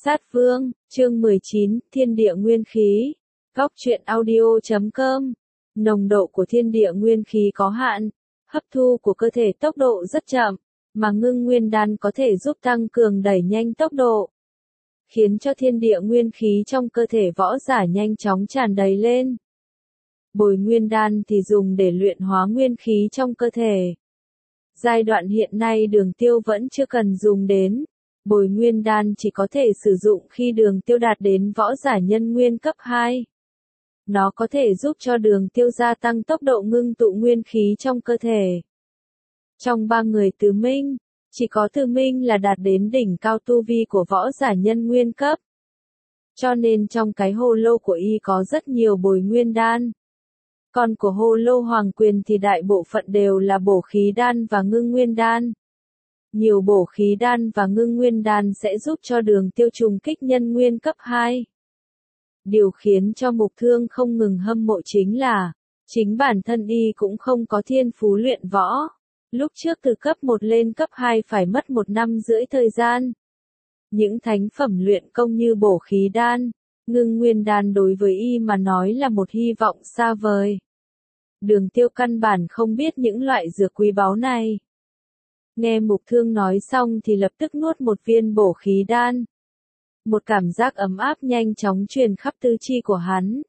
Sát Vương, chương 19, Thiên địa nguyên khí. Góc truyện audio.com. Nồng độ của thiên địa nguyên khí có hạn, hấp thu của cơ thể tốc độ rất chậm, mà ngưng nguyên đan có thể giúp tăng cường đẩy nhanh tốc độ, khiến cho thiên địa nguyên khí trong cơ thể võ giả nhanh chóng tràn đầy lên. Bồi nguyên đan thì dùng để luyện hóa nguyên khí trong cơ thể. Giai đoạn hiện nay Đường Tiêu vẫn chưa cần dùng đến. Bồi nguyên đan chỉ có thể sử dụng khi Đường Tiêu đạt đến võ giả nhân nguyên cấp 2. Nó có thể giúp cho Đường Tiêu gia tăng tốc độ ngưng tụ nguyên khí trong cơ thể. Trong 3 người Từ Minh, chỉ có Từ Minh là đạt đến đỉnh cao tu vi của võ giả nhân nguyên cấp. Cho nên trong cái hồ lô của y có rất nhiều bồi nguyên đan. Còn của hồ lô Hoàng Quyền thì đại bộ phận đều là bổ khí đan và ngưng nguyên đan. Nhiều bổ khí đan và ngưng nguyên đan sẽ giúp cho Đường Tiêu trùng kích nhân nguyên cấp 2. Điều khiến cho Mục Thương không ngừng hâm mộ chính là, chính bản thân y cũng không có thiên phú luyện võ. Lúc trước từ cấp 1 lên cấp 2 phải mất 1 năm rưỡi thời gian. Những thánh phẩm luyện công như bổ khí đan, ngưng nguyên đan đối với y mà nói là một hy vọng xa vời. Đường Tiêu căn bản không biết những loại dược quý báu này. Nghe Mục Thương nói xong thì lập tức nuốt một viên bổ khí đan. Một cảm giác ấm áp nhanh chóng truyền khắp tứ chi của hắn.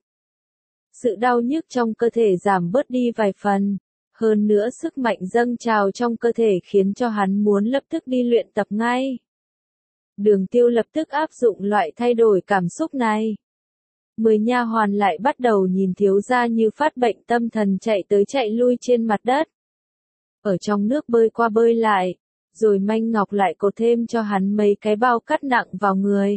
Sự đau nhức trong cơ thể giảm bớt đi vài phần. Hơn nữa sức mạnh dâng trào trong cơ thể khiến cho hắn muốn lập tức đi luyện tập ngay. Đường Tiêu lập tức áp dụng loại thay đổi cảm xúc này. 10 nha hoàn lại bắt đầu nhìn thiếu gia như phát bệnh tâm thần chạy tới chạy lui trên mặt đất. Ở trong nước bơi qua bơi lại, rồi Manh Ngọc lại cột thêm cho hắn mấy cái bao cát nặng vào người.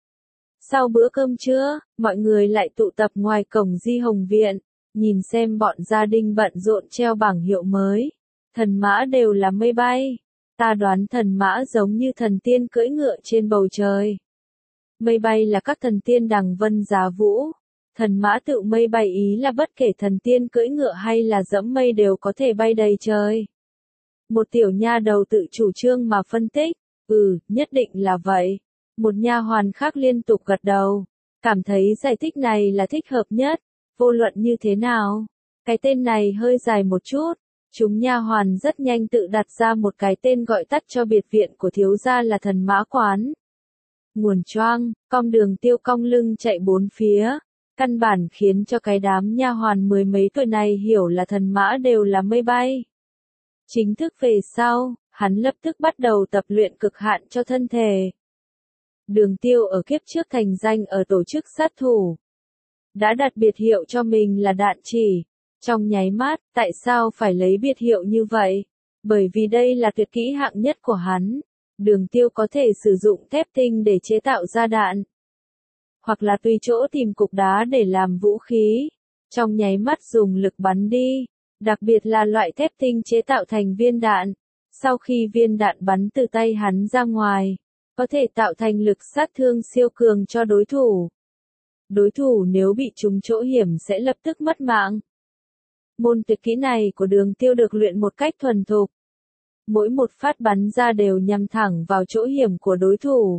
Sau bữa cơm trưa, mọi người lại tụ tập ngoài cổng Di Hồng Viện, nhìn xem bọn gia đình bận rộn treo bảng hiệu mới. Thần mã đều là mây bay. Ta đoán thần mã giống như thần tiên cưỡi ngựa trên bầu trời. Mây bay là các thần tiên đằng vân giá vũ. Thần mã tự mây bay ý là bất kể thần tiên cưỡi ngựa hay là dẫm mây đều có thể bay đầy trời. Một tiểu nha đầu tự chủ trương mà phân tích, nhất định là vậy. Một nha hoàn khác liên tục gật đầu, cảm thấy giải thích này là thích hợp nhất, vô luận như thế nào. Cái tên này hơi dài một chút, chúng nha hoàn rất nhanh tự đặt ra một cái tên gọi tắt cho biệt viện của thiếu gia là Thần Mã Quán. Nguồn choang, cong Đường Tiêu cong lưng chạy bốn phía, căn bản khiến cho cái đám nha hoàn 10 mấy tuổi này hiểu là thần mã đều là mây bay. Chính thức về sau, hắn lập tức bắt đầu tập luyện cực hạn cho thân thể. Đường Tiêu ở kiếp trước thành danh ở tổ chức sát thủ. Đã đặt biệt hiệu cho mình là Đạn Chỉ. Trong nháy mắt, tại sao phải lấy biệt hiệu như vậy? Bởi vì đây là tuyệt kỹ hạng nhất của hắn. Đường Tiêu có thể sử dụng thép tinh để chế tạo ra đạn. Hoặc là tùy chỗ tìm cục đá để làm vũ khí. Trong nháy mắt dùng lực bắn đi. Đặc biệt là loại thép tinh chế tạo thành viên đạn. Sau khi viên đạn bắn từ tay hắn ra ngoài, có thể tạo thành lực sát thương siêu cường cho đối thủ. Đối thủ nếu bị trúng chỗ hiểm sẽ lập tức mất mạng. Môn tuyệt kỹ này của Đường Tiêu được luyện một cách thuần thục. Mỗi một phát bắn ra đều nhắm thẳng vào chỗ hiểm của đối thủ.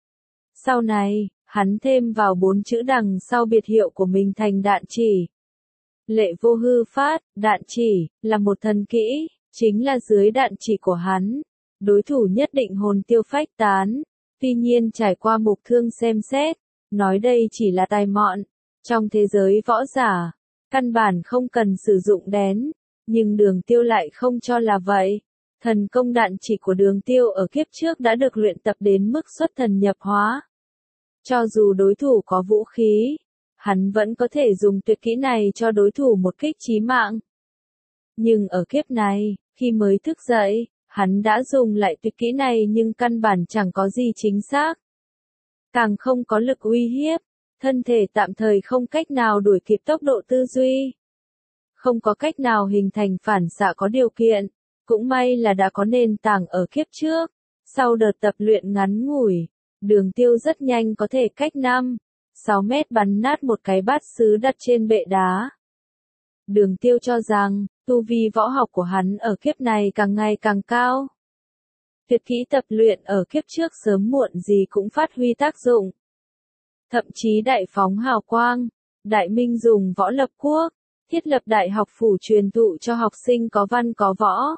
Sau này, hắn thêm vào 4 chữ đằng sau biệt hiệu của mình thành Đạn Chỉ. Lệ vô hư phát, Đạn Chỉ, là một thần kỹ, chính là dưới đạn chỉ của hắn. Đối thủ nhất định hồn tiêu phách tán. Tuy nhiên trải qua Mục Thương xem xét, nói đây chỉ là tài mọn. Trong thế giới võ giả, căn bản không cần sử dụng đén. Nhưng Đường Tiêu lại không cho là vậy. Thần công đạn chỉ của Đường Tiêu ở kiếp trước đã được luyện tập đến mức xuất thần nhập hóa. Cho dù đối thủ có vũ khí, hắn vẫn có thể dùng tuyệt kỹ này cho đối thủ một kích chí mạng. Nhưng ở kiếp này, khi mới thức dậy, hắn đã dùng lại tuyệt kỹ này nhưng căn bản chẳng có gì chính xác. Càng không có lực uy hiếp, thân thể tạm thời không cách nào đuổi kịp tốc độ tư duy. Không có cách nào hình thành phản xạ có điều kiện, cũng may là đã có nền tảng ở kiếp trước. Sau đợt tập luyện ngắn ngủi, Đường Tiêu rất nhanh có thể cách 5-6 mét bắn nát một cái bát sứ đặt trên bệ đá. Đường Tiêu cho rằng, tu vi võ học của hắn ở kiếp này càng ngày càng cao. Tuyệt kỹ tập luyện ở kiếp trước sớm muộn gì cũng phát huy tác dụng. Thậm chí đại phóng hào quang, Đại Minh dùng võ lập quốc, thiết lập đại học phủ truyền thụ cho học sinh có văn có võ.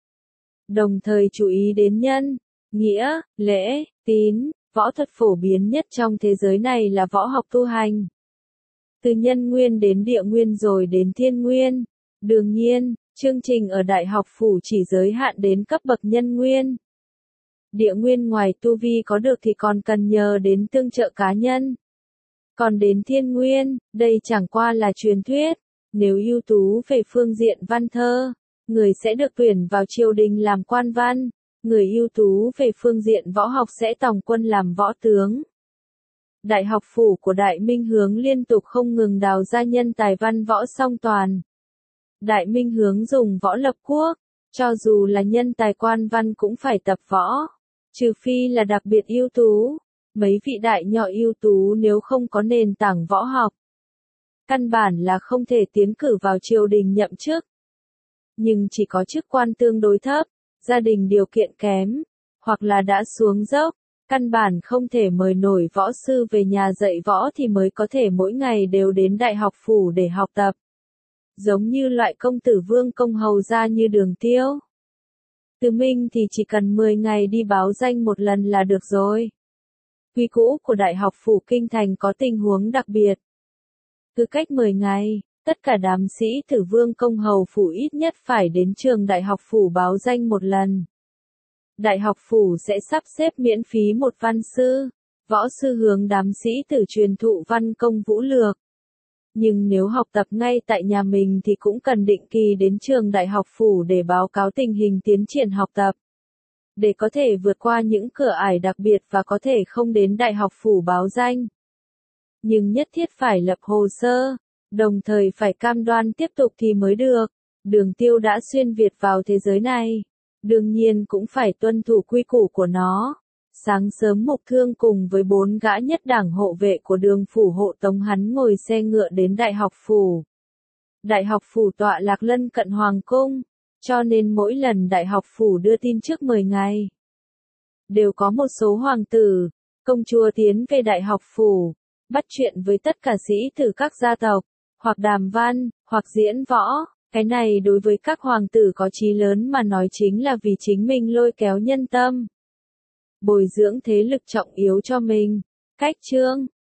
Đồng thời chú ý đến nhân, nghĩa, lễ, tín, võ thuật phổ biến nhất trong thế giới này là võ học tu hành. Từ nhân nguyên đến địa nguyên rồi đến thiên nguyên. Đương nhiên, chương trình ở đại học phủ chỉ giới hạn đến cấp bậc nhân nguyên. Địa nguyên ngoài tu vi có được thì còn cần nhờ đến tương trợ cá nhân. Còn đến thiên nguyên, đây chẳng qua là truyền thuyết. Nếu ưu tú về phương diện văn thơ, người sẽ được tuyển vào triều đình làm quan văn. Người ưu tú về phương diện võ học sẽ tòng quân làm võ tướng. Đại học phủ của Đại Minh Hướng liên tục không ngừng đào ra nhân tài văn võ song toàn. Đại Minh Hướng dùng võ lập quốc, cho dù là nhân tài quan văn cũng phải tập võ, trừ phi là đặc biệt ưu tú. Mấy vị đại nho ưu tú nếu không có nền tảng võ học, căn bản là không thể tiến cử vào triều đình nhậm chức. Nhưng chỉ có chức quan tương đối thấp, gia đình điều kiện kém, hoặc là đã xuống dốc, căn bản không thể mời nổi võ sư về nhà dạy võ thì mới có thể mỗi ngày đều đến đại học phủ để học tập. Giống như loại công tử vương công hầu gia như Đường Tiêu, Từ Minh thì chỉ cần 10 ngày đi báo danh một lần là được rồi. Quy cũ của Đại học phủ Kinh Thành có tình huống đặc biệt. Cứ cách 10 ngày, tất cả đám sĩ tử vương công hầu phủ ít nhất phải đến trường đại học phủ báo danh một lần. Đại học phủ sẽ sắp xếp miễn phí một văn sư, võ sư hướng đám sĩ tử truyền thụ văn công vũ lược. Nhưng nếu học tập ngay tại nhà mình thì cũng cần định kỳ đến trường đại học phủ để báo cáo tình hình tiến triển học tập. Để có thể vượt qua những cửa ải đặc biệt và có thể không đến đại học phủ báo danh. Nhưng nhất thiết phải lập hồ sơ, đồng thời phải cam đoan tiếp tục thì mới được. Đường Tiêu đã xuyên Việt vào thế giới này, đương nhiên cũng phải tuân thủ quy củ của nó. Sáng sớm Mục Thương cùng với 4 gã nhất đảng hộ vệ của Đường phủ hộ tống hắn ngồi xe ngựa đến đại học phủ. Đại học phủ tọa lạc lân cận hoàng cung, cho nên mỗi lần đại học phủ đưa tin trước 10 ngày, đều có một số hoàng tử, công chúa tiến về đại học phủ, bắt chuyện với tất cả sĩ tử các gia tộc, hoặc đàm văn, hoặc diễn võ. Cái này đối với các hoàng tử có chí lớn mà nói chính là vì chính mình lôi kéo nhân tâm, bồi dưỡng thế lực trọng yếu cho mình. Cách chương